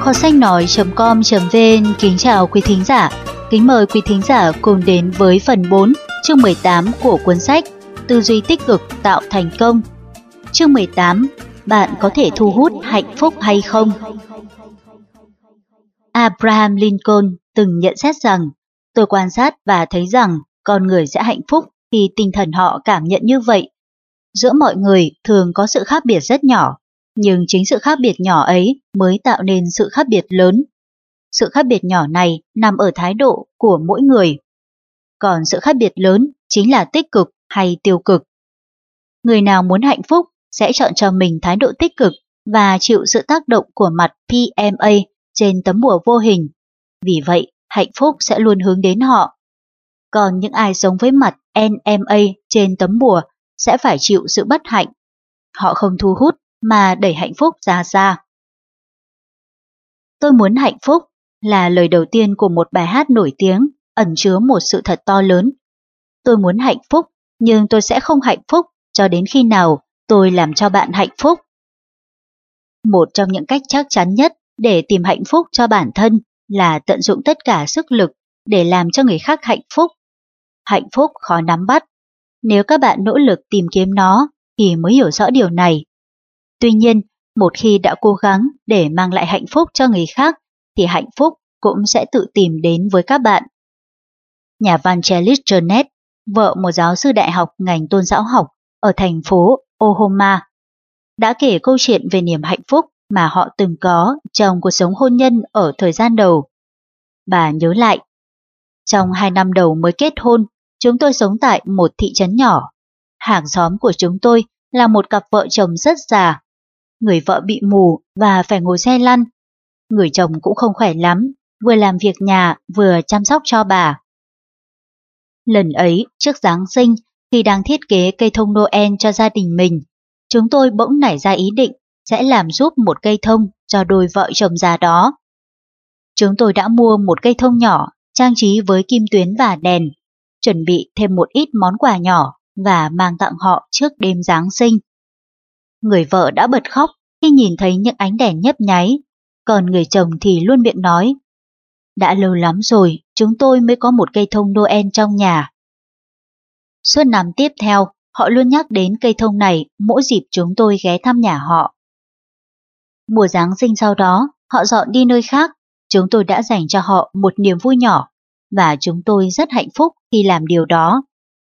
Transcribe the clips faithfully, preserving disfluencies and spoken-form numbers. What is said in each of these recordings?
kho sách nói chấm com chấm vn kính chào quý thính giả. Kính mời quý thính giả cùng đến với phần bốn, chương mười tám của cuốn sách Tư duy tích cực tạo thành công. Chương mười tám, bạn có thể thu hút hạnh phúc hay không? Abraham Lincoln từng nhận xét rằng, tôi quan sát và thấy rằng con người sẽ hạnh phúc khi tinh thần họ cảm nhận như vậy. Giữa mọi người thường có sự khác biệt rất nhỏ, nhưng chính sự khác biệt nhỏ ấy mới tạo nên sự khác biệt lớn. Sự khác biệt nhỏ này nằm ở thái độ của mỗi người. Còn sự khác biệt lớn chính là tích cực hay tiêu cực. Người nào muốn hạnh phúc sẽ chọn cho mình thái độ tích cực và chịu sự tác động của mặt pê em a trên tấm bùa vô hình. Vì vậy, hạnh phúc sẽ luôn hướng đến họ. Còn những ai sống với mặt en em a trên tấm bùa sẽ phải chịu sự bất hạnh. Họ không thu hút mà đẩy hạnh phúc ra xa. Tôi muốn hạnh phúc là lời đầu tiên của một bài hát nổi tiếng ẩn chứa một sự thật to lớn. Tôi muốn hạnh phúc, nhưng tôi sẽ không hạnh phúc cho đến khi nào tôi làm cho bạn hạnh phúc. Một trong những cách chắc chắn nhất để tìm hạnh phúc cho bản thân là tận dụng tất cả sức lực để làm cho người khác hạnh phúc. Hạnh phúc khó nắm bắt. Nếu các bạn nỗ lực tìm kiếm nó thì mới hiểu rõ điều này. Tuy nhiên, một khi đã cố gắng để mang lại hạnh phúc cho người khác thì hạnh phúc cũng sẽ tự tìm đến với các bạn. Nhà văn Charles Jeunet, vợ một giáo sư đại học ngành tôn giáo học ở thành phố Oklahoma, đã kể câu chuyện về niềm hạnh phúc mà họ từng có trong cuộc sống hôn nhân ở thời gian đầu. Bà nhớ lại, trong hai năm đầu mới kết hôn, chúng tôi sống tại một thị trấn nhỏ. Hàng xóm của chúng tôi là một cặp vợ chồng rất già. Người vợ bị mù và phải ngồi xe lăn. Người chồng cũng không khỏe lắm, vừa làm việc nhà vừa chăm sóc cho bà. Lần ấy, trước Giáng sinh, khi đang thiết kế cây thông Noel cho gia đình mình, chúng tôi bỗng nảy ra ý định sẽ làm giúp một cây thông cho đôi vợ chồng già đó. Chúng tôi đã mua một cây thông nhỏ, trang trí với kim tuyến và đèn, chuẩn bị thêm một ít món quà nhỏ và mang tặng họ trước đêm Giáng sinh. Người vợ đã bật khóc khi nhìn thấy những ánh đèn nhấp nháy, còn người chồng thì luôn miệng nói, đã lâu lắm rồi chúng tôi mới có một cây thông Noel trong nhà. Suốt năm tiếp theo, họ luôn nhắc đến cây thông này mỗi dịp chúng tôi ghé thăm nhà họ. Mùa Giáng sinh sau đó, họ dọn đi nơi khác, chúng tôi đã dành cho họ một niềm vui nhỏ, và chúng tôi rất hạnh phúc khi làm điều đó.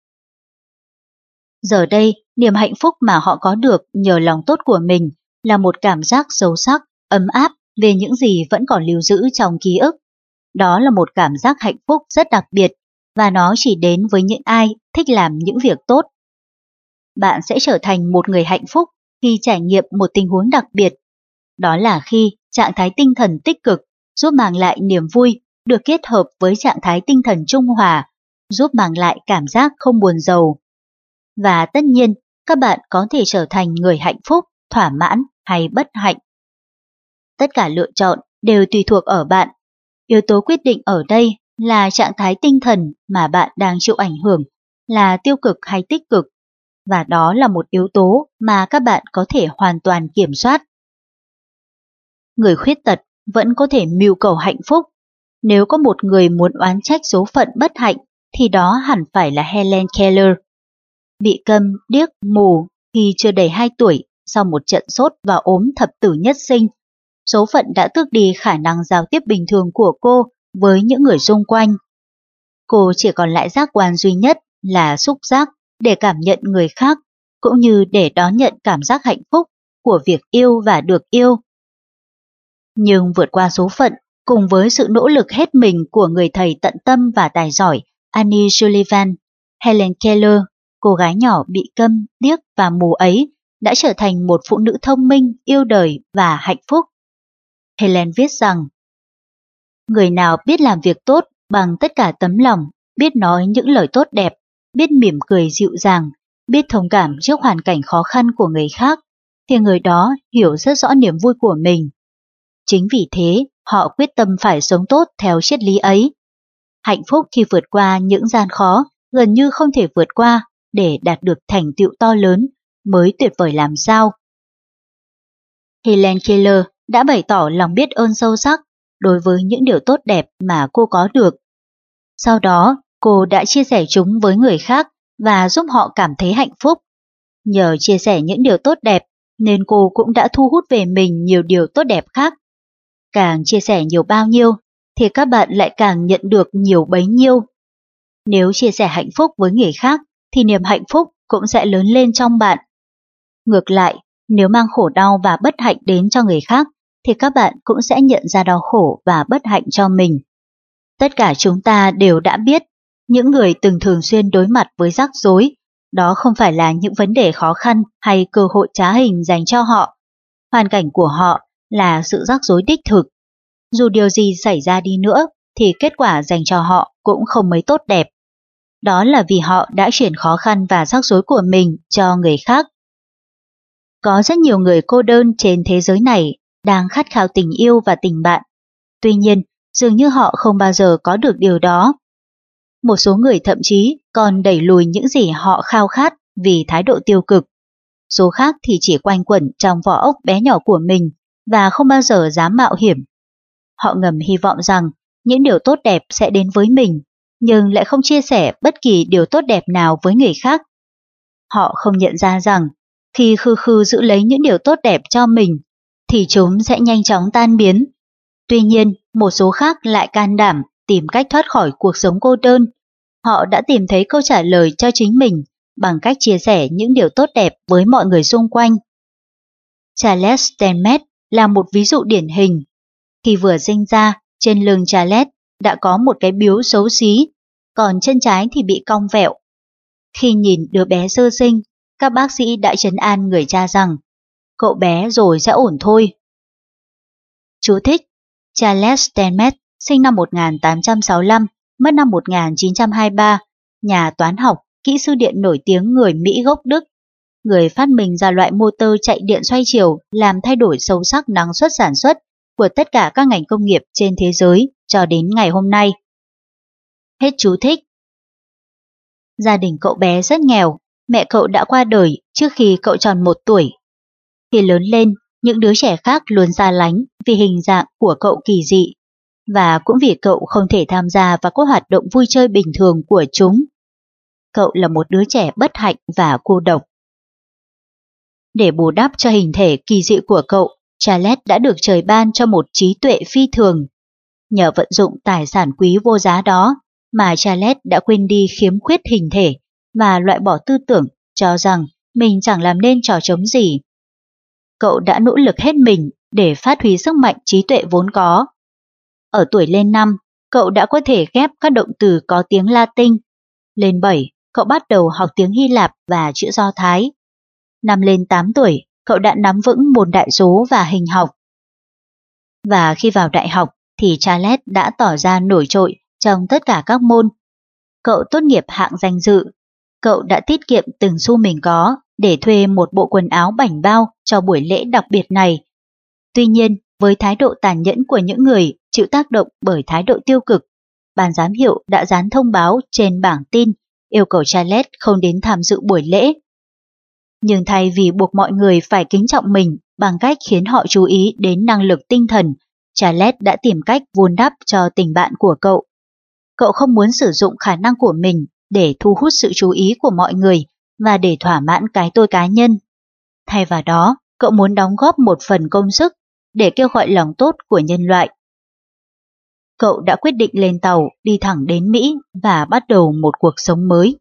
Giờ đây, niềm hạnh phúc mà họ có được nhờ lòng tốt của mình là một cảm giác sâu sắc, ấm áp về những gì vẫn còn lưu giữ trong ký ức. Đó là một cảm giác hạnh phúc rất đặc biệt, và nó chỉ đến với những ai thích làm những việc tốt. Bạn sẽ trở thành một người hạnh phúc khi trải nghiệm một tình huống đặc biệt. Đó là khi trạng thái tinh thần tích cực giúp mang lại niềm vui được kết hợp với trạng thái tinh thần trung hòa, giúp mang lại cảm giác không buồn rầu. Và tất nhiên, các bạn có thể trở thành người hạnh phúc, thỏa mãn hay bất hạnh. Tất cả lựa chọn đều tùy thuộc ở bạn. Yếu tố quyết định ở đây là trạng thái tinh thần mà bạn đang chịu ảnh hưởng, là tiêu cực hay tích cực. Và đó là một yếu tố mà các bạn có thể hoàn toàn kiểm soát. Người khuyết tật vẫn có thể mưu cầu hạnh phúc. Nếu có một người muốn oán trách số phận bất hạnh, thì đó hẳn phải là Helen Keller. Bị câm, điếc, mù khi chưa đầy hai tuổi sau một trận sốt và ốm thập tử nhất sinh, số phận đã tước đi khả năng giao tiếp bình thường của cô với những người xung quanh. Cô chỉ còn lại giác quan duy nhất là xúc giác để cảm nhận người khác, cũng như để đón nhận cảm giác hạnh phúc của việc yêu và được yêu. Nhưng vượt qua số phận, cùng với sự nỗ lực hết mình của người thầy tận tâm và tài giỏi Annie Sullivan, Helen Keller, cô gái nhỏ bị câm, điếc và mù ấy, đã trở thành một phụ nữ thông minh, yêu đời và hạnh phúc. Helen viết rằng, người nào biết làm việc tốt bằng tất cả tấm lòng, biết nói những lời tốt đẹp, biết mỉm cười dịu dàng, biết thông cảm trước hoàn cảnh khó khăn của người khác, thì người đó hiểu rất rõ niềm vui của mình. Chính vì thế, họ quyết tâm phải sống tốt theo triết lý ấy. Hạnh phúc khi vượt qua những gian khó gần như không thể vượt qua để đạt được thành tựu to lớn mới tuyệt vời làm sao. Helen Keller đã bày tỏ lòng biết ơn sâu sắc đối với những điều tốt đẹp mà cô có được. Sau đó, cô đã chia sẻ chúng với người khác và giúp họ cảm thấy hạnh phúc. Nhờ chia sẻ những điều tốt đẹp nên cô cũng đã thu hút về mình nhiều điều tốt đẹp khác. Càng chia sẻ nhiều bao nhiêu thì các bạn lại càng nhận được nhiều bấy nhiêu. Nếu chia sẻ hạnh phúc với người khác thì niềm hạnh phúc cũng sẽ lớn lên trong bạn. Ngược lại, nếu mang khổ đau và bất hạnh đến cho người khác thì các bạn cũng sẽ nhận ra đau khổ và bất hạnh cho mình. Tất cả chúng ta đều đã biết, những người từng thường xuyên đối mặt với rắc rối, đó không phải là những vấn đề khó khăn hay cơ hội trá hình dành cho họ. Hoàn cảnh của họ là sự rắc rối đích thực. Dù điều gì xảy ra đi nữa thì kết quả dành cho họ cũng không mấy tốt đẹp. Đó là vì họ đã chuyển khó khăn và rắc rối của mình cho người khác. Có rất nhiều người cô đơn trên thế giới này đang khát khao tình yêu và tình bạn. Tuy nhiên, dường như họ không bao giờ có được điều đó. Một số người thậm chí còn đẩy lùi những gì họ khao khát vì thái độ tiêu cực. Số khác thì chỉ quanh quẩn trong vỏ ốc bé nhỏ của mình và không bao giờ dám mạo hiểm. Họ ngầm hy vọng rằng những điều tốt đẹp sẽ đến với mình, nhưng lại không chia sẻ bất kỳ điều tốt đẹp nào với người khác. Họ không nhận ra rằng khi khư khư giữ lấy những điều tốt đẹp cho mình, thì chúng sẽ nhanh chóng tan biến. Tuy nhiên, một số khác lại can đảm tìm cách thoát khỏi cuộc sống cô đơn. Họ đã tìm thấy câu trả lời cho chính mình bằng cách chia sẻ những điều tốt đẹp với mọi người xung quanh. Charles Stenmet là một ví dụ điển hình. Khi vừa sinh ra, trên lưng Charles đã có một cái bướu xấu xí, còn chân trái thì bị cong vẹo. Khi nhìn đứa bé sơ sinh, các bác sĩ đã trấn an người cha rằng cậu bé rồi sẽ ổn thôi. Chú thích: Charles Stenmet sinh năm một nghìn tám trăm sáu mươi lăm, mất năm một nghìn chín trăm hai mươi ba, nhà toán học, kỹ sư điện nổi tiếng người Mỹ gốc Đức. Người phát minh ra loại motor chạy điện xoay chiều làm thay đổi sâu sắc năng suất sản xuất của tất cả các ngành công nghiệp trên thế giới cho đến ngày hôm nay. Hết chú thích. Gia đình cậu bé rất nghèo, mẹ cậu đã qua đời trước khi cậu tròn một tuổi. Khi lớn lên, những đứa trẻ khác luôn xa lánh vì hình dạng của cậu kỳ dị, và cũng vì cậu không thể tham gia vào các hoạt động vui chơi bình thường của chúng. Cậu là một đứa trẻ bất hạnh và cô độc. Để bù đắp cho hình thể kỳ dị của cậu, Charles đã được trời ban cho một trí tuệ phi thường. Nhờ vận dụng tài sản quý vô giá đó mà Charles đã quên đi khiếm khuyết hình thể và loại bỏ tư tưởng cho rằng mình chẳng làm nên trò trống gì. Cậu đã nỗ lực hết mình để phát huy sức mạnh trí tuệ vốn có. Ở tuổi lên năm, cậu đã có thể ghép các động từ có tiếng Latin. Lên bảy, cậu bắt đầu học tiếng Hy Lạp và chữ Do Thái. Năm lên tám tuổi, cậu đã nắm vững môn đại số và hình học. Và khi vào đại học thì Charles đã tỏ ra nổi trội trong tất cả các môn. Cậu tốt nghiệp hạng danh dự. Cậu đã tiết kiệm từng xu mình có để thuê một bộ quần áo bảnh bao cho buổi lễ đặc biệt này. Tuy nhiên, với thái độ tàn nhẫn của những người chịu tác động bởi thái độ tiêu cực, ban giám hiệu đã dán thông báo trên bảng tin yêu cầu Charles không đến tham dự buổi lễ. Nhưng thay vì buộc mọi người phải kính trọng mình bằng cách khiến họ chú ý đến năng lực tinh thần, Charles đã tìm cách vun đắp cho tình bạn của cậu. Cậu không muốn sử dụng khả năng của mình để thu hút sự chú ý của mọi người và để thỏa mãn cái tôi cá nhân. Thay vào đó, cậu muốn đóng góp một phần công sức để kêu gọi lòng tốt của nhân loại. Cậu đã quyết định lên tàu đi thẳng đến Mỹ và bắt đầu một cuộc sống mới.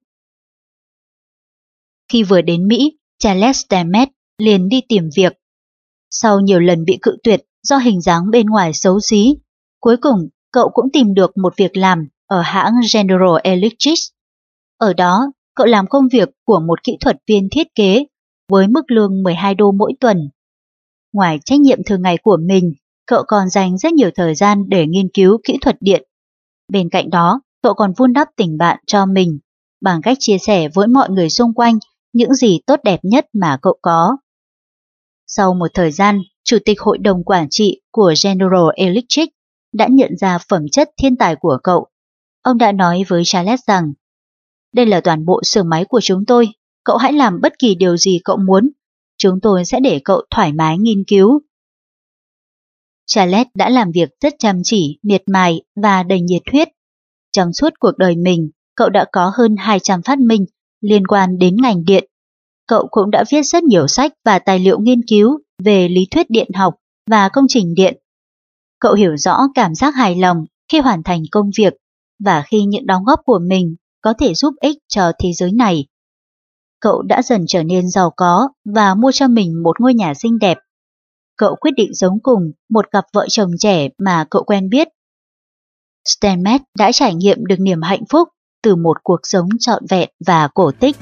Khi vừa đến Mỹ, Charles Stenmet liền đi tìm việc. Sau nhiều lần bị cự tuyệt do hình dáng bên ngoài xấu xí, cuối cùng cậu cũng tìm được một việc làm ở hãng General Electric. Ở đó, cậu làm công việc của một kỹ thuật viên thiết kế với mức lương mười hai đô mỗi tuần. Ngoài trách nhiệm thường ngày của mình, cậu còn dành rất nhiều thời gian để nghiên cứu kỹ thuật điện. Bên cạnh đó, cậu còn vun đắp tình bạn cho mình bằng cách chia sẻ với mọi người xung quanh những gì tốt đẹp nhất mà cậu có. Sau một thời gian, Chủ tịch Hội đồng Quản trị của General Electric đã nhận ra phẩm chất thiên tài của cậu. Ông đã nói với Charles rằng, đây là toàn bộ xưởng máy của chúng tôi, cậu hãy làm bất kỳ điều gì cậu muốn, chúng tôi sẽ để cậu thoải mái nghiên cứu. Charlotte đã làm việc rất chăm chỉ, miệt mài và đầy nhiệt huyết. Trong suốt cuộc đời mình, cậu đã có hơn hai trăm phát minh liên quan đến ngành điện. Cậu cũng đã viết rất nhiều sách và tài liệu nghiên cứu về lý thuyết điện học và công trình điện. Cậu hiểu rõ cảm giác hài lòng khi hoàn thành công việc và khi những đóng góp của mình có thể giúp ích cho thế giới này. Cậu đã dần trở nên giàu có và mua cho mình một ngôi nhà xinh đẹp. Cậu quyết định sống cùng một cặp vợ chồng trẻ mà cậu quen biết. Steinmetz đã trải nghiệm được niềm hạnh phúc từ một cuộc sống trọn vẹn và cổ tích.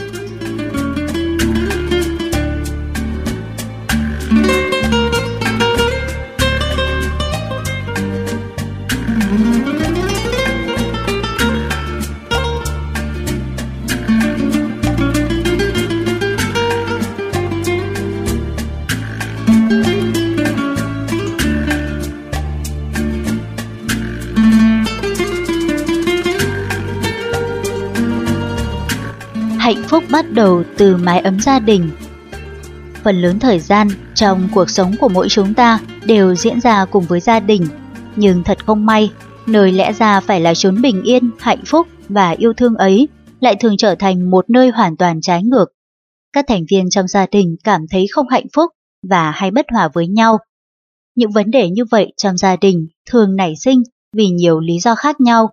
Hạnh phúc bắt đầu từ mái ấm gia đình. Phần lớn thời gian trong cuộc sống của mỗi chúng ta đều diễn ra cùng với gia đình, nhưng thật không may, nơi lẽ ra phải là chốn bình yên, hạnh phúc và yêu thương ấy lại thường trở thành một nơi hoàn toàn trái ngược. Các thành viên trong gia đình cảm thấy không hạnh phúc và hay bất hòa với nhau. Những vấn đề như vậy trong gia đình thường nảy sinh vì nhiều lý do khác nhau.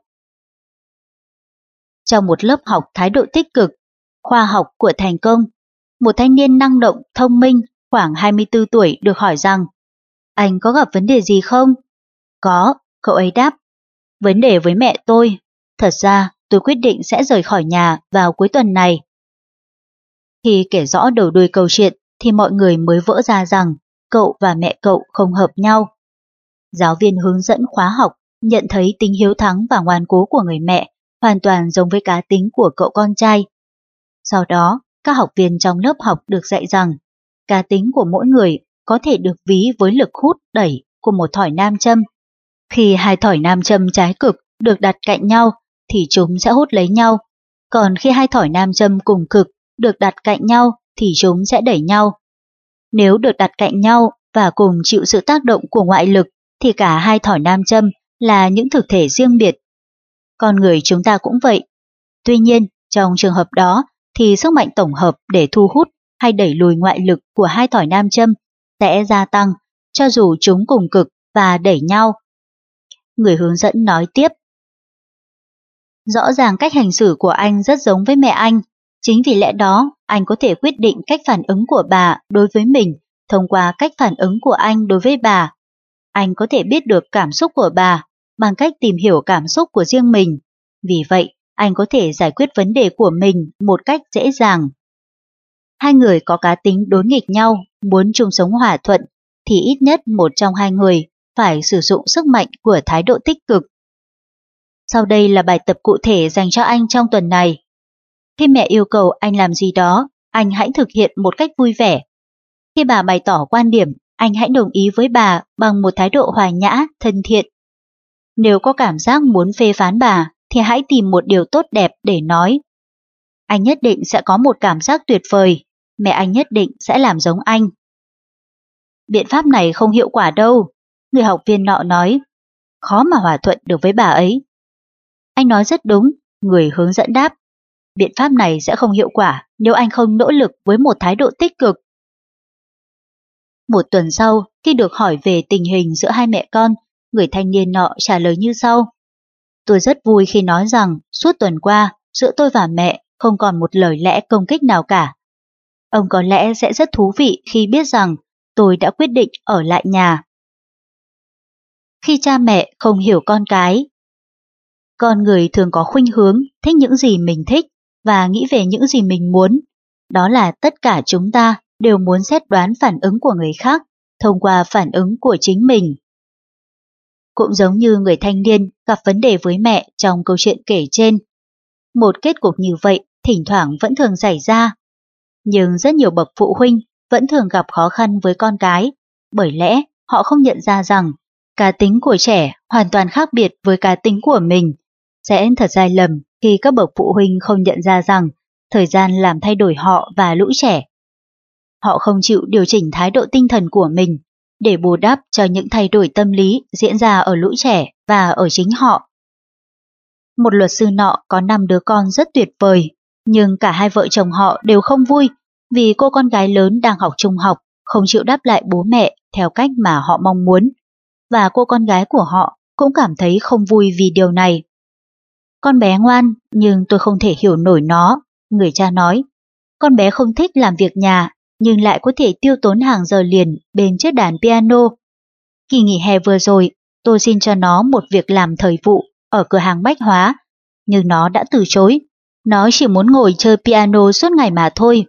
Trong một lớp học thái độ tích cực, khoa học của thành công, một thanh niên năng động, thông minh, khoảng hai mươi tư tuổi được hỏi rằng: "Anh có gặp vấn đề gì không?" "Có," cậu ấy đáp. "Vấn đề với mẹ tôi. Thật ra, tôi quyết định sẽ rời khỏi nhà vào cuối tuần này." Khi kể rõ đầu đuôi câu chuyện thì mọi người mới vỡ ra rằng cậu và mẹ cậu không hợp nhau. Giáo viên hướng dẫn khóa học nhận thấy tính hiếu thắng và ngoan cố của người mẹ hoàn toàn giống với cá tính của cậu con trai. Sau đó, các học viên trong lớp học được dạy rằng cá tính của mỗi người có thể được ví với lực hút đẩy của một thỏi nam châm. Khi hai thỏi nam châm trái cực được đặt cạnh nhau thì chúng sẽ hút lấy nhau, còn khi hai thỏi nam châm cùng cực được đặt cạnh nhau thì chúng sẽ đẩy nhau. Nếu được đặt cạnh nhau và cùng chịu sự tác động của ngoại lực thì cả hai thỏi nam châm là những thực thể riêng biệt. Con người chúng ta cũng vậy. Tuy nhiên, trong trường hợp đó thì sức mạnh tổng hợp để thu hút hay đẩy lùi ngoại lực của hai thỏi nam châm sẽ gia tăng cho dù chúng cùng cực và đẩy nhau. Người hướng dẫn nói tiếp: "Rõ ràng cách hành xử của anh rất giống với mẹ anh. Chính vì lẽ đó, anh có thể quyết định cách phản ứng của bà đối với mình thông qua cách phản ứng của anh đối với bà. Anh có thể biết được cảm xúc của bà bằng cách tìm hiểu cảm xúc của riêng mình. Vì vậy, anh có thể giải quyết vấn đề của mình một cách dễ dàng." Hai người có cá tính đối nghịch nhau, muốn chung sống hòa thuận, thì ít nhất một trong hai người phải sử dụng sức mạnh của thái độ tích cực. Sau đây là bài tập cụ thể dành cho anh trong tuần này. Khi mẹ yêu cầu anh làm gì đó, anh hãy thực hiện một cách vui vẻ. Khi bà bày tỏ quan điểm, anh hãy đồng ý với bà bằng một thái độ hòa nhã, thân thiện. Nếu có cảm giác muốn phê phán bà, thì hãy tìm một điều tốt đẹp để nói. Anh nhất định sẽ có một cảm giác tuyệt vời, mẹ anh nhất định sẽ làm giống anh. Biện pháp này không hiệu quả đâu, người học viên nọ nói. Khó mà hòa thuận được với bà ấy. Anh nói rất đúng, người hướng dẫn đáp. Biện pháp này sẽ không hiệu quả nếu anh không nỗ lực với một thái độ tích cực. Một tuần sau, khi được hỏi về tình hình giữa hai mẹ con, người thanh niên nọ trả lời như sau. Tôi rất vui khi nói rằng suốt tuần qua, giữa tôi và mẹ không còn một lời lẽ công kích nào cả. Ông có lẽ sẽ rất thú vị khi biết rằng tôi đã quyết định ở lại nhà. Khi cha mẹ không hiểu con cái. Con người thường có khuynh hướng thích những gì mình thích và nghĩ về những gì mình muốn. Đó là tất cả chúng ta đều muốn xét đoán phản ứng của người khác thông qua phản ứng của chính mình. Cũng giống như người thanh niên gặp vấn đề với mẹ trong câu chuyện kể trên. Một kết cục như vậy thỉnh thoảng vẫn thường xảy ra. Nhưng rất nhiều bậc phụ huynh vẫn thường gặp khó khăn với con cái, bởi lẽ họ không nhận ra rằng cá tính của trẻ hoàn toàn khác biệt với cá tính của mình. Sẽ thật sai lầm khi các bậc phụ huynh không nhận ra rằng thời gian làm thay đổi họ và lũ trẻ. Họ không chịu điều chỉnh thái độ tinh thần của mình, để bù đắp cho những thay đổi tâm lý diễn ra ở lũ trẻ và ở chính họ. Một luật sư nọ có năm đứa con rất tuyệt vời, nhưng cả hai vợ chồng họ đều không vui vì cô con gái lớn đang học trung học không chịu đáp lại bố mẹ theo cách mà họ mong muốn, và cô con gái của họ cũng cảm thấy không vui vì điều này. Con bé ngoan, nhưng tôi không thể hiểu nổi nó, người cha nói. Con bé không thích làm việc nhà, nhưng lại có thể tiêu tốn hàng giờ liền bên chiếc đàn piano. Kỳ nghỉ hè vừa rồi, tôi xin cho nó một việc làm thời vụ ở cửa hàng bách hóa, nhưng nó đã từ chối. Nó chỉ muốn ngồi chơi piano suốt ngày mà thôi.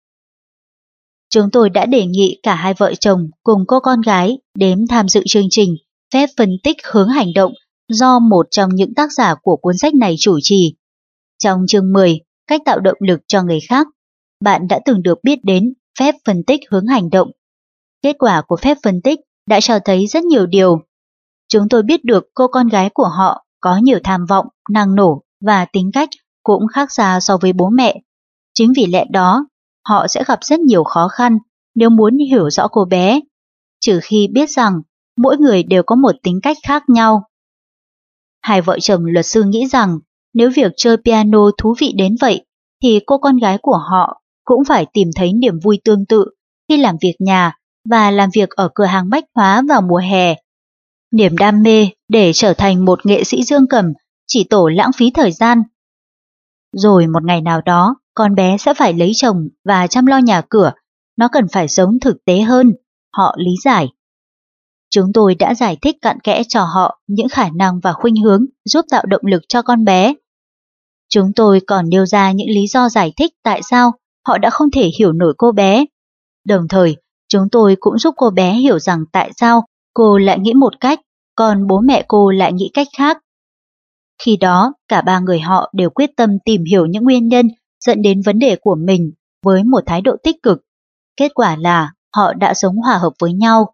Chúng tôi đã đề nghị cả hai vợ chồng cùng cô con gái đến tham dự chương trình phép phân tích hướng hành động do một trong những tác giả của cuốn sách này chủ trì. Trong chương mười, cách tạo động lực cho người khác, bạn đã từng được biết đến phép phân tích hướng hành động. Kết quả của phép phân tích đã cho thấy rất nhiều điều. Chúng tôi biết được cô con gái của họ có nhiều tham vọng, năng nổ và tính cách cũng khác xa so với bố mẹ. Chính vì lẽ đó, họ sẽ gặp rất nhiều khó khăn nếu muốn hiểu rõ cô bé, trừ khi biết rằng mỗi người đều có một tính cách khác nhau. Hai vợ chồng luật sư nghĩ rằng nếu việc chơi piano thú vị đến vậy, thì cô con gái của họ cũng phải tìm thấy niềm vui tương tự khi làm việc nhà và làm việc ở cửa hàng bách hóa vào mùa hè. Niềm đam mê để trở thành một nghệ sĩ dương cầm chỉ tổ lãng phí thời gian. Rồi một ngày nào đó, con bé sẽ phải lấy chồng và chăm lo nhà cửa, nó cần phải sống thực tế hơn, họ lý giải. Chúng tôi đã giải thích cặn kẽ cho họ những khả năng và khuynh hướng giúp tạo động lực cho con bé. Chúng tôi còn nêu ra những lý do giải thích tại sao họ đã không thể hiểu nổi cô bé. Đồng thời, chúng tôi cũng giúp cô bé hiểu rằng tại sao cô lại nghĩ một cách, còn bố mẹ cô lại nghĩ cách khác. Khi đó, cả ba người họ đều quyết tâm tìm hiểu những nguyên nhân dẫn đến vấn đề của mình với một thái độ tích cực. Kết quả là họ đã sống hòa hợp với nhau.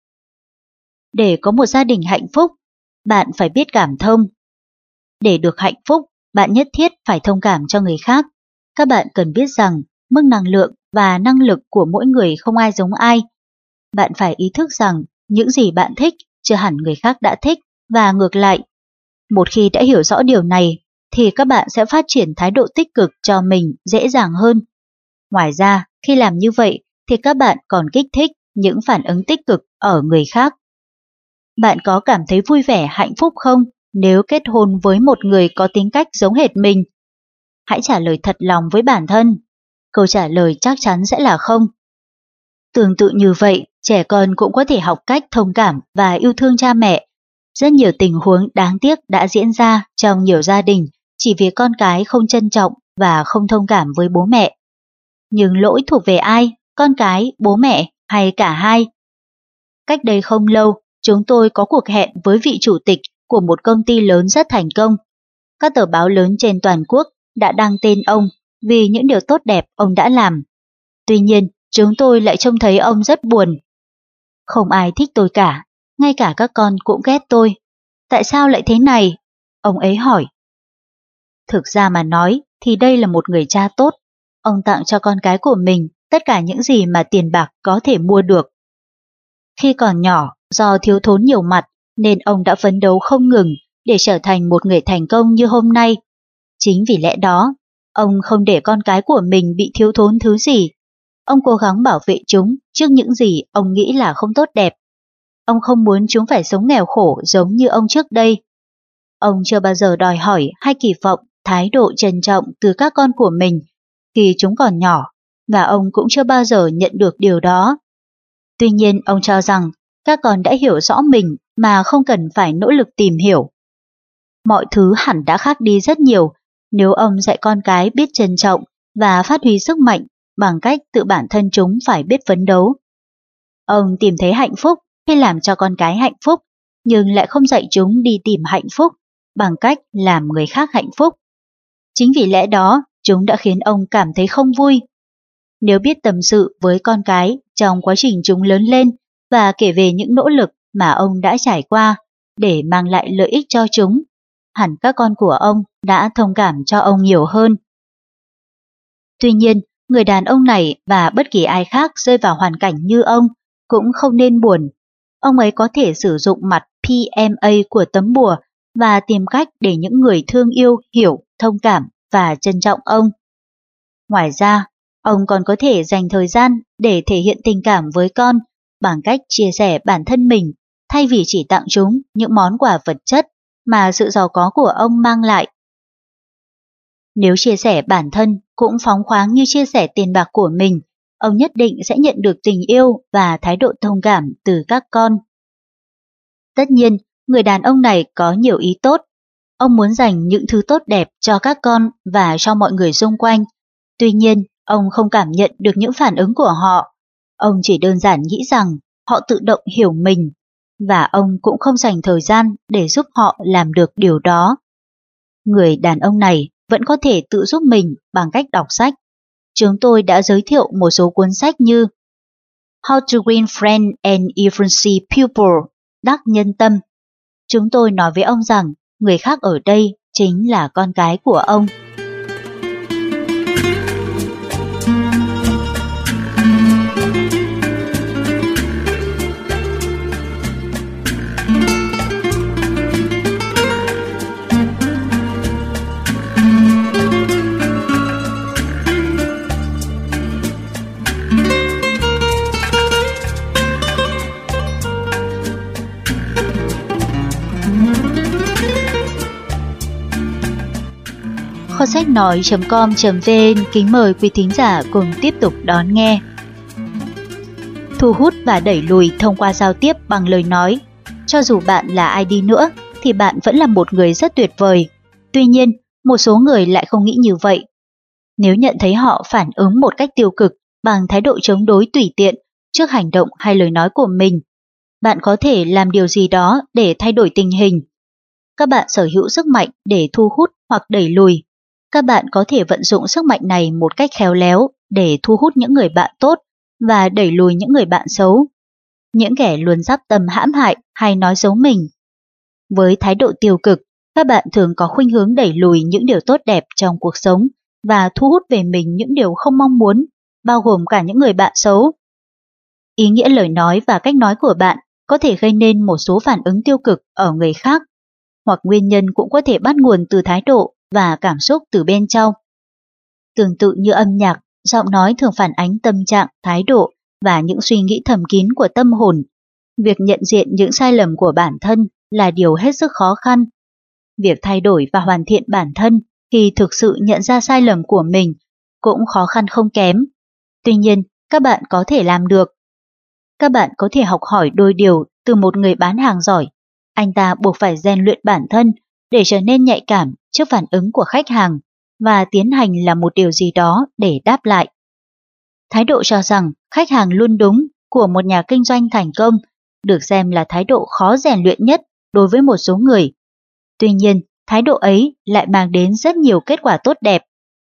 Để có một gia đình hạnh phúc, bạn phải biết cảm thông. Để được hạnh phúc, bạn nhất thiết phải thông cảm cho người khác. Các bạn cần biết rằng mức năng lượng và năng lực của mỗi người không ai giống ai. Bạn phải ý thức rằng những gì bạn thích chưa hẳn người khác đã thích và ngược lại. Một khi đã hiểu rõ điều này, thì các bạn sẽ phát triển thái độ tích cực cho mình dễ dàng hơn. Ngoài ra, khi làm như vậy, thì các bạn còn kích thích những phản ứng tích cực ở người khác. Bạn có cảm thấy vui vẻ, hạnh phúc không nếu kết hôn với một người có tính cách giống hệt mình? Hãy trả lời thật lòng với bản thân. Câu trả lời chắc chắn sẽ là không. Tương tự như vậy, trẻ con cũng có thể học cách thông cảm và yêu thương cha mẹ. Rất nhiều tình huống đáng tiếc đã diễn ra trong nhiều gia đình chỉ vì con cái không trân trọng và không thông cảm với bố mẹ. Nhưng lỗi thuộc về ai? Con cái, bố mẹ hay cả hai? Cách đây không lâu, chúng tôi có cuộc hẹn với vị chủ tịch của một công ty lớn rất thành công. Các tờ báo lớn trên toàn quốc đã đăng tên ông vì những điều tốt đẹp ông đã làm. Tuy nhiên, chúng tôi lại trông thấy ông rất buồn. Không ai thích tôi cả, ngay cả các con cũng ghét tôi. Tại sao lại thế này? Ông ấy hỏi. Thực ra mà nói thì đây là một người cha tốt. Ông tặng cho con cái của mình tất cả những gì mà tiền bạc có thể mua được. Khi còn nhỏ, do thiếu thốn nhiều mặt nên ông đã phấn đấu không ngừng để trở thành một người thành công như hôm nay. Chính vì lẽ đó, ông không để con cái của mình bị thiếu thốn thứ gì. Ông cố gắng bảo vệ chúng trước những gì ông nghĩ là không tốt đẹp. Ông không muốn chúng phải sống nghèo khổ giống như ông trước đây. Ông chưa bao giờ đòi hỏi hay kỳ vọng thái độ trân trọng từ các con của mình khi chúng còn nhỏ, và ông cũng chưa bao giờ nhận được điều đó. Tuy nhiên, ông cho rằng các con đã hiểu rõ mình mà không cần phải nỗ lực tìm hiểu. Mọi thứ hẳn đã khác đi rất nhiều nếu ông dạy con cái biết trân trọng và phát huy sức mạnh bằng cách tự bản thân chúng phải biết phấn đấu. Ông tìm thấy hạnh phúc khi làm cho con cái hạnh phúc, nhưng lại không dạy chúng đi tìm hạnh phúc bằng cách làm người khác hạnh phúc. Chính vì lẽ đó, chúng đã khiến ông cảm thấy không vui. Nếu biết tâm sự với con cái trong quá trình chúng lớn lên và kể về những nỗ lực mà ông đã trải qua để mang lại lợi ích cho chúng, hẳn các con của ông đã thông cảm cho ông nhiều hơn. Tuy nhiên, người đàn ông này và bất kỳ ai khác rơi vào hoàn cảnh như ông cũng không nên buồn ông ấy có thể sử dụng mặt pê em a của tấm bùa và tìm cách để những người thương yêu hiểu, thông cảm và trân trọng ông. Ngoài ra, ông còn có thể dành thời gian để thể hiện tình cảm với con bằng cách chia sẻ bản thân mình thay vì chỉ tặng chúng những món quà vật chất mà sự giàu có của ông mang lại. Nếu chia sẻ bản thân cũng phóng khoáng như chia sẻ tiền bạc của mình, ông nhất định sẽ nhận được tình yêu và thái độ thông cảm từ các con. Tất nhiên, người đàn ông này có nhiều ý tốt. Ông muốn dành những thứ tốt đẹp cho các con và cho mọi người xung quanh. Tuy nhiên, ông không cảm nhận được những phản ứng của họ. Ông chỉ đơn giản nghĩ rằng họ tự động hiểu mình, và ông cũng không dành thời gian để giúp họ làm được điều đó. Người đàn ông này vẫn có thể tự giúp mình bằng cách đọc sách. Chúng tôi đã giới thiệu một số cuốn sách như How to Win Friends and Influence People, Đắc Nhân Tâm. Chúng tôi nói với ông rằng người khác ở đây chính là con cái của ông. Kho sách nói chấm com chấm vn kính mời quý thính giả cùng tiếp tục đón nghe. Thu hút và đẩy lùi thông qua giao tiếp bằng lời nói. Cho dù bạn là ai đi nữa thì bạn vẫn là một người rất tuyệt vời. Tuy nhiên, một số người lại không nghĩ như vậy. Nếu nhận thấy họ phản ứng một cách tiêu cực bằng thái độ chống đối tùy tiện trước hành động hay lời nói của mình, bạn có thể làm điều gì đó để thay đổi tình hình. Các bạn sở hữu sức mạnh để thu hút hoặc đẩy lùi. Các bạn có thể vận dụng sức mạnh này một cách khéo léo để thu hút những người bạn tốt và đẩy lùi những người bạn xấu, những kẻ luôn dắp tâm hãm hại hay nói xấu mình. Với thái độ tiêu cực, các bạn thường có khuynh hướng đẩy lùi những điều tốt đẹp trong cuộc sống và thu hút về mình những điều không mong muốn, bao gồm cả những người bạn xấu. Ý nghĩa lời nói và cách nói của bạn có thể gây nên một số phản ứng tiêu cực ở người khác, hoặc nguyên nhân cũng có thể bắt nguồn từ thái độ và cảm xúc từ bên trong. Tương tự như âm nhạc, giọng nói thường phản ánh tâm trạng, thái độ và những suy nghĩ thầm kín của tâm hồn. Việc nhận diện những sai lầm của bản thân là điều hết sức khó khăn. Việc thay đổi và hoàn thiện bản thân khi thực sự nhận ra sai lầm của mình cũng khó khăn không kém. Tuy nhiên, các bạn có thể làm được. Các bạn có thể học hỏi đôi điều từ một người bán hàng giỏi. Anh ta buộc phải rèn luyện bản thân để trở nên nhạy cảm trước phản ứng của khách hàng và tiến hành làm một điều gì đó để đáp lại. Thái độ cho rằng khách hàng luôn đúng của một nhà kinh doanh thành công được xem là thái độ khó rèn luyện nhất đối với một số người. Tuy nhiên, thái độ ấy lại mang đến rất nhiều kết quả tốt đẹp.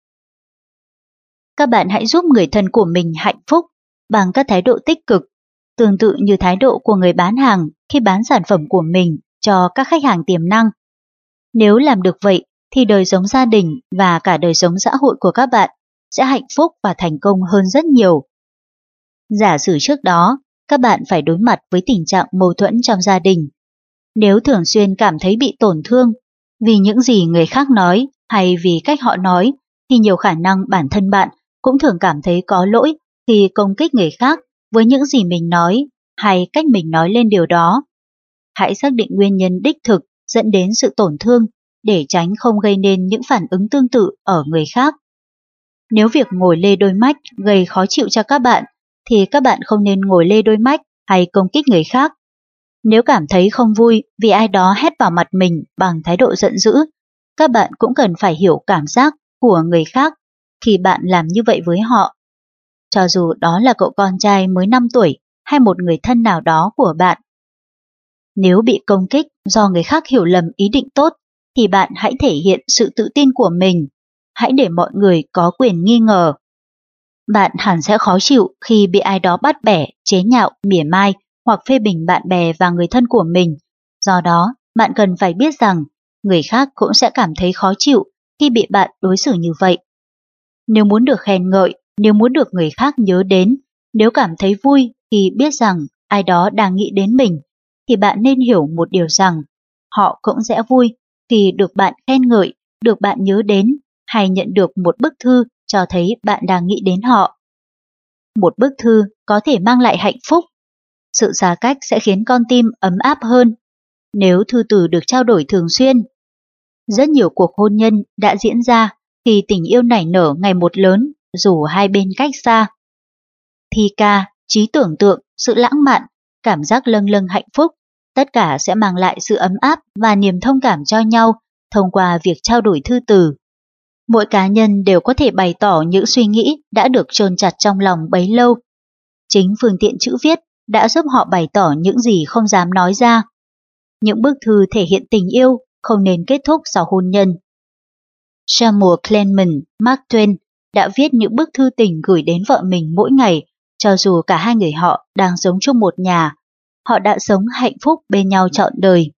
Các bạn hãy giúp người thân của mình hạnh phúc bằng các thái độ tích cực, tương tự như thái độ của người bán hàng khi bán sản phẩm của mình cho các khách hàng tiềm năng. Nếu làm được vậy, thì đời sống gia đình và cả đời sống xã hội của các bạn sẽ hạnh phúc và thành công hơn rất nhiều. Giả sử trước đó, các bạn phải đối mặt với tình trạng mâu thuẫn trong gia đình. Nếu thường xuyên cảm thấy bị tổn thương vì những gì người khác nói hay vì cách họ nói, thì nhiều khả năng bản thân bạn cũng thường cảm thấy có lỗi khi công kích người khác với những gì mình nói hay cách mình nói lên điều đó. Hãy xác định nguyên nhân đích thực dẫn đến sự tổn thương để tránh không gây nên những phản ứng tương tự ở người khác. Nếu việc ngồi lê đôi mách gây khó chịu cho các bạn, thì các bạn không nên ngồi lê đôi mách hay công kích người khác. Nếu cảm thấy không vui vì ai đó hét vào mặt mình bằng thái độ giận dữ, các bạn cũng cần phải hiểu cảm giác của người khác khi bạn làm như vậy với họ. Cho dù đó là cậu con trai mới năm tuổi hay một người thân nào đó của bạn. Nếu bị công kích do người khác hiểu lầm ý định tốt, thì bạn hãy thể hiện sự tự tin của mình. Hãy để mọi người có quyền nghi ngờ. Bạn hẳn sẽ khó chịu khi bị ai đó bắt bẻ, chế nhạo, mỉa mai hoặc phê bình bạn bè và người thân của mình. Do đó, bạn cần phải biết rằng người khác cũng sẽ cảm thấy khó chịu khi bị bạn đối xử như vậy. Nếu muốn được khen ngợi, nếu muốn được người khác nhớ đến, nếu cảm thấy vui khi biết rằng ai đó đang nghĩ đến mình thì bạn nên hiểu một điều rằng họ cũng sẽ vui khi được bạn khen ngợi, được bạn nhớ đến hay nhận được một bức thư cho thấy bạn đang nghĩ đến họ. Một bức thư có thể mang lại hạnh phúc. Sự xa cách sẽ khiến con tim ấm áp hơn nếu thư từ được trao đổi thường xuyên. Rất nhiều cuộc hôn nhân đã diễn ra khi tình yêu nảy nở ngày một lớn dù hai bên cách xa. Thi ca, trí tưởng tượng, sự lãng mạn, cảm giác lâng lâng hạnh phúc, tất cả sẽ mang lại sự ấm áp và niềm thông cảm cho nhau thông qua việc trao đổi thư từ. Mỗi cá nhân đều có thể bày tỏ những suy nghĩ đã được chôn chặt trong lòng bấy lâu. Chính phương tiện chữ viết đã giúp họ bày tỏ những gì không dám nói ra. Những bức thư thể hiện tình yêu không nên kết thúc sau hôn nhân. Samuel Clemens Mark Twain đã viết những bức thư tình gửi đến vợ mình mỗi ngày, cho dù cả hai người họ đang sống chung một nhà. Họ đã sống hạnh phúc bên nhau trọn đời.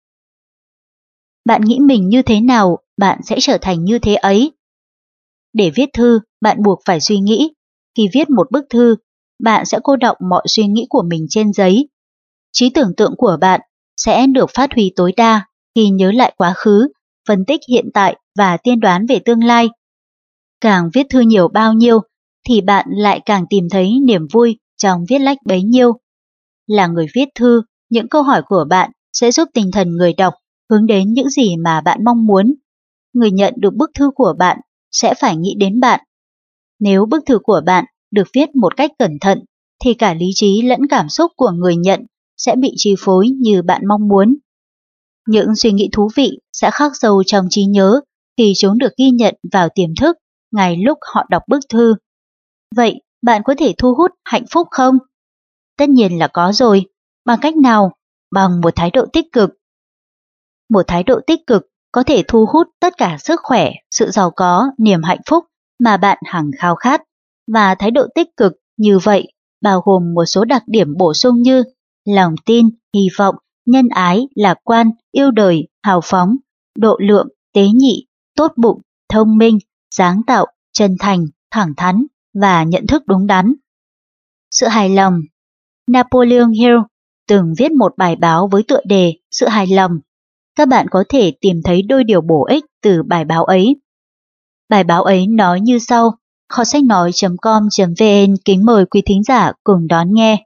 Bạn nghĩ mình như thế nào, bạn sẽ trở thành như thế ấy. Để viết thư, bạn buộc phải suy nghĩ. Khi viết một bức thư, bạn sẽ cô đọng mọi suy nghĩ của mình trên giấy. Trí tưởng tượng của bạn sẽ được phát huy tối đa khi nhớ lại quá khứ, phân tích hiện tại và tiên đoán về tương lai. Càng viết thư nhiều bao nhiêu, thì bạn lại càng tìm thấy niềm vui trong viết lách bấy nhiêu. Là người viết thư, những câu hỏi của bạn sẽ giúp tinh thần người đọc hướng đến những gì mà bạn mong muốn. Người nhận được bức thư của bạn sẽ phải nghĩ đến bạn. Nếu bức thư của bạn được viết một cách cẩn thận, thì cả lý trí lẫn cảm xúc của người nhận sẽ bị chi phối như bạn mong muốn. Những suy nghĩ thú vị sẽ khắc sâu trong trí nhớ khi chúng được ghi nhận vào tiềm thức ngay lúc họ đọc bức thư. Vậy, bạn có thể thu hút hạnh phúc không? Tất nhiên là có rồi. Bằng cách nào? Bằng một thái độ tích cực. Một thái độ tích cực có thể thu hút tất cả sức khỏe, sự giàu có, niềm hạnh phúc mà bạn hằng khao khát. Và thái độ tích cực như vậy bao gồm một số đặc điểm bổ sung như lòng tin, hy vọng, nhân ái, lạc quan, yêu đời, hào phóng, độ lượng, tế nhị, tốt bụng, thông minh, sáng tạo, chân thành, thẳng thắn và nhận thức đúng đắn. Sự hài lòng. Napoleon Hill từng viết một bài báo với tựa đề Sự hài lòng. Các bạn có thể tìm thấy đôi điều bổ ích từ bài báo ấy. Bài báo ấy nói như sau. Kho sách nói chấm com chấm vn kính mời quý thính giả cùng đón nghe.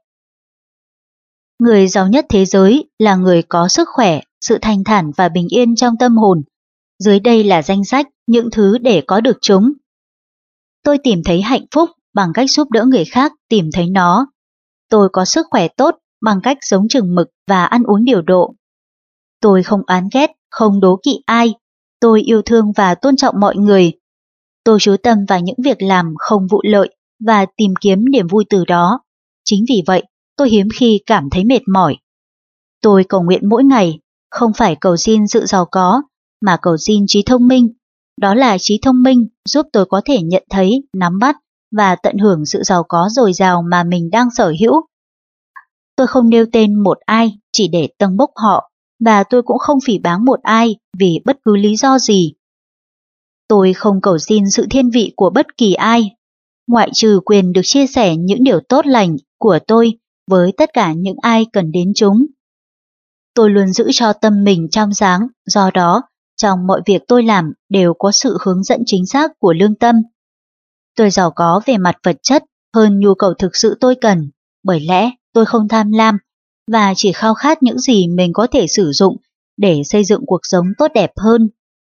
Người giàu nhất thế giới là người có sức khỏe, sự thanh thản và bình yên trong tâm hồn. Dưới đây là danh sách những thứ để có được chúng. Tôi tìm thấy hạnh phúc bằng cách giúp đỡ người khác tìm thấy nó. Tôi có sức khỏe tốt bằng cách sống chừng mực và ăn uống điều độ. Tôi không oán ghét, không đố kỵ ai. Tôi yêu thương và tôn trọng mọi người. Tôi chú tâm vào những việc làm không vụ lợi và tìm kiếm niềm vui từ đó. Chính vì vậy, tôi hiếm khi cảm thấy mệt mỏi. Tôi cầu nguyện mỗi ngày, không phải cầu xin sự giàu có, mà cầu xin trí thông minh. Đó là trí thông minh giúp tôi có thể nhận thấy, nắm bắt và tận hưởng sự giàu có dồi dào mà mình đang sở hữu. Tôi không nêu tên một ai chỉ để tâng bốc họ, và tôi cũng không phỉ báng một ai vì bất cứ lý do gì. Tôi không cầu xin sự thiên vị của bất kỳ ai, ngoại trừ quyền được chia sẻ những điều tốt lành của tôi với tất cả những ai cần đến chúng. Tôi luôn giữ cho tâm mình trong sáng, do đó, trong mọi việc tôi làm đều có sự hướng dẫn chính xác của lương tâm. Tôi giàu có về mặt vật chất hơn nhu cầu thực sự tôi cần, bởi lẽ tôi không tham lam và chỉ khao khát những gì mình có thể sử dụng để xây dựng cuộc sống tốt đẹp hơn.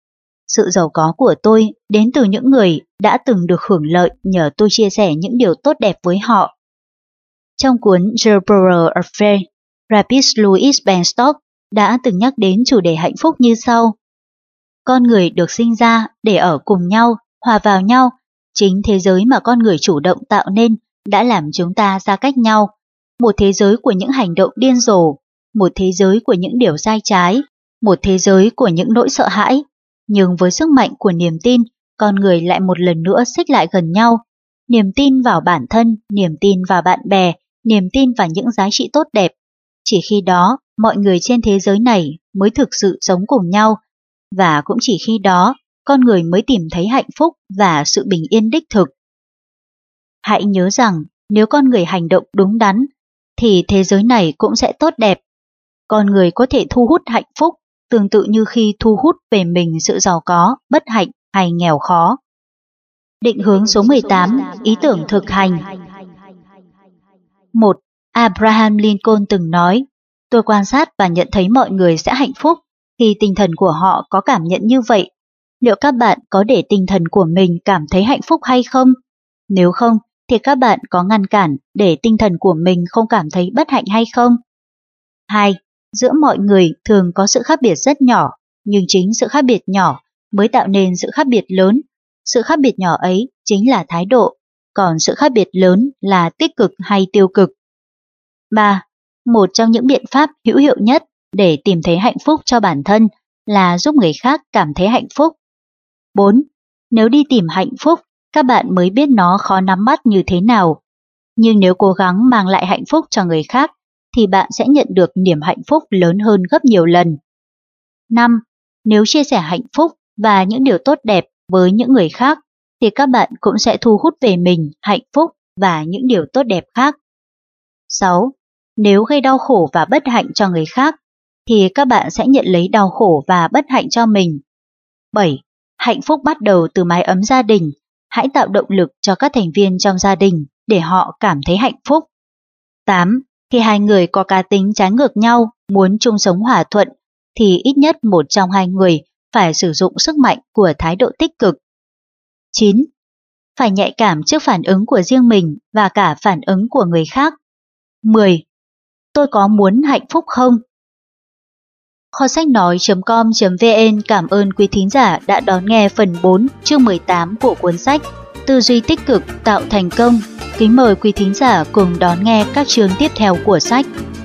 Sự giàu có của tôi đến từ những người đã từng được hưởng lợi nhờ tôi chia sẻ những điều tốt đẹp với họ. Trong cuốn The Power of Faith, Travis Louis Benstock đã từng nhắc đến chủ đề hạnh phúc như sau. Con người được sinh ra để ở cùng nhau, hòa vào nhau. Chính thế giới mà con người chủ động tạo nên đã làm chúng ta xa cách nhau. Một thế giới của những hành động điên rồ, một thế giới của những điều sai trái, một thế giới của những nỗi sợ hãi. Nhưng với sức mạnh của niềm tin, con người lại một lần nữa xích lại gần nhau. Niềm tin vào bản thân, niềm tin vào bạn bè, niềm tin vào những giá trị tốt đẹp. Chỉ khi đó, mọi người trên thế giới này mới thực sự sống cùng nhau. Và cũng chỉ khi đó, con người mới tìm thấy hạnh phúc và sự bình yên đích thực. Hãy nhớ rằng, nếu con người hành động đúng đắn, thì thế giới này cũng sẽ tốt đẹp. con người có thể thu hút hạnh phúc tương tự như khi thu hút về mình sự giàu có, bất hạnh hay nghèo khó. Định hướng số mười tám, ý tưởng thực hành. một. Abraham Lincoln từng nói, tôi quan sát và nhận thấy mọi người sẽ hạnh phúc khi tinh thần của họ có cảm nhận như vậy. Liệu các bạn có để tinh thần của mình cảm thấy hạnh phúc hay không? Nếu không, thì các bạn có ngăn cản để tinh thần của mình không cảm thấy bất hạnh hay không? hai. Giữa mọi người thường có sự khác biệt rất nhỏ, nhưng chính sự khác biệt nhỏ mới tạo nên sự khác biệt lớn. Sự khác biệt nhỏ ấy chính là thái độ, còn sự khác biệt lớn là tích cực hay tiêu cực. ba. Một trong những biện pháp hữu hiệu nhất để tìm thấy hạnh phúc cho bản thân là giúp người khác cảm thấy hạnh phúc. bốn. Nếu đi tìm hạnh phúc, các bạn mới biết nó khó nắm bắt như thế nào. Nhưng nếu cố gắng mang lại hạnh phúc cho người khác, thì bạn sẽ nhận được niềm hạnh phúc lớn hơn gấp nhiều lần. năm. Nếu chia sẻ hạnh phúc và những điều tốt đẹp với những người khác, thì các bạn cũng sẽ thu hút về mình hạnh phúc và những điều tốt đẹp khác. sáu. Nếu gây đau khổ và bất hạnh cho người khác, thì các bạn sẽ nhận lấy đau khổ và bất hạnh cho mình. bảy. Hạnh phúc bắt đầu từ mái ấm gia đình. Hãy tạo động lực cho các thành viên trong gia đình để họ cảm thấy hạnh phúc. tám. Khi hai người có cá tính trái ngược nhau, muốn chung sống hòa thuận, thì ít nhất một trong hai người phải sử dụng sức mạnh của thái độ tích cực. chín. Phải nhạy cảm trước phản ứng của riêng mình và cả phản ứng của người khác. mười. Tôi có muốn hạnh phúc không? Kho sách nói chấm com chấm vn cảm ơn quý thính giả đã đón nghe phần bốn chương mười tám của cuốn sách Tư duy tích cực tạo thành công. Kính mời quý thính giả cùng đón nghe các chương tiếp theo của sách.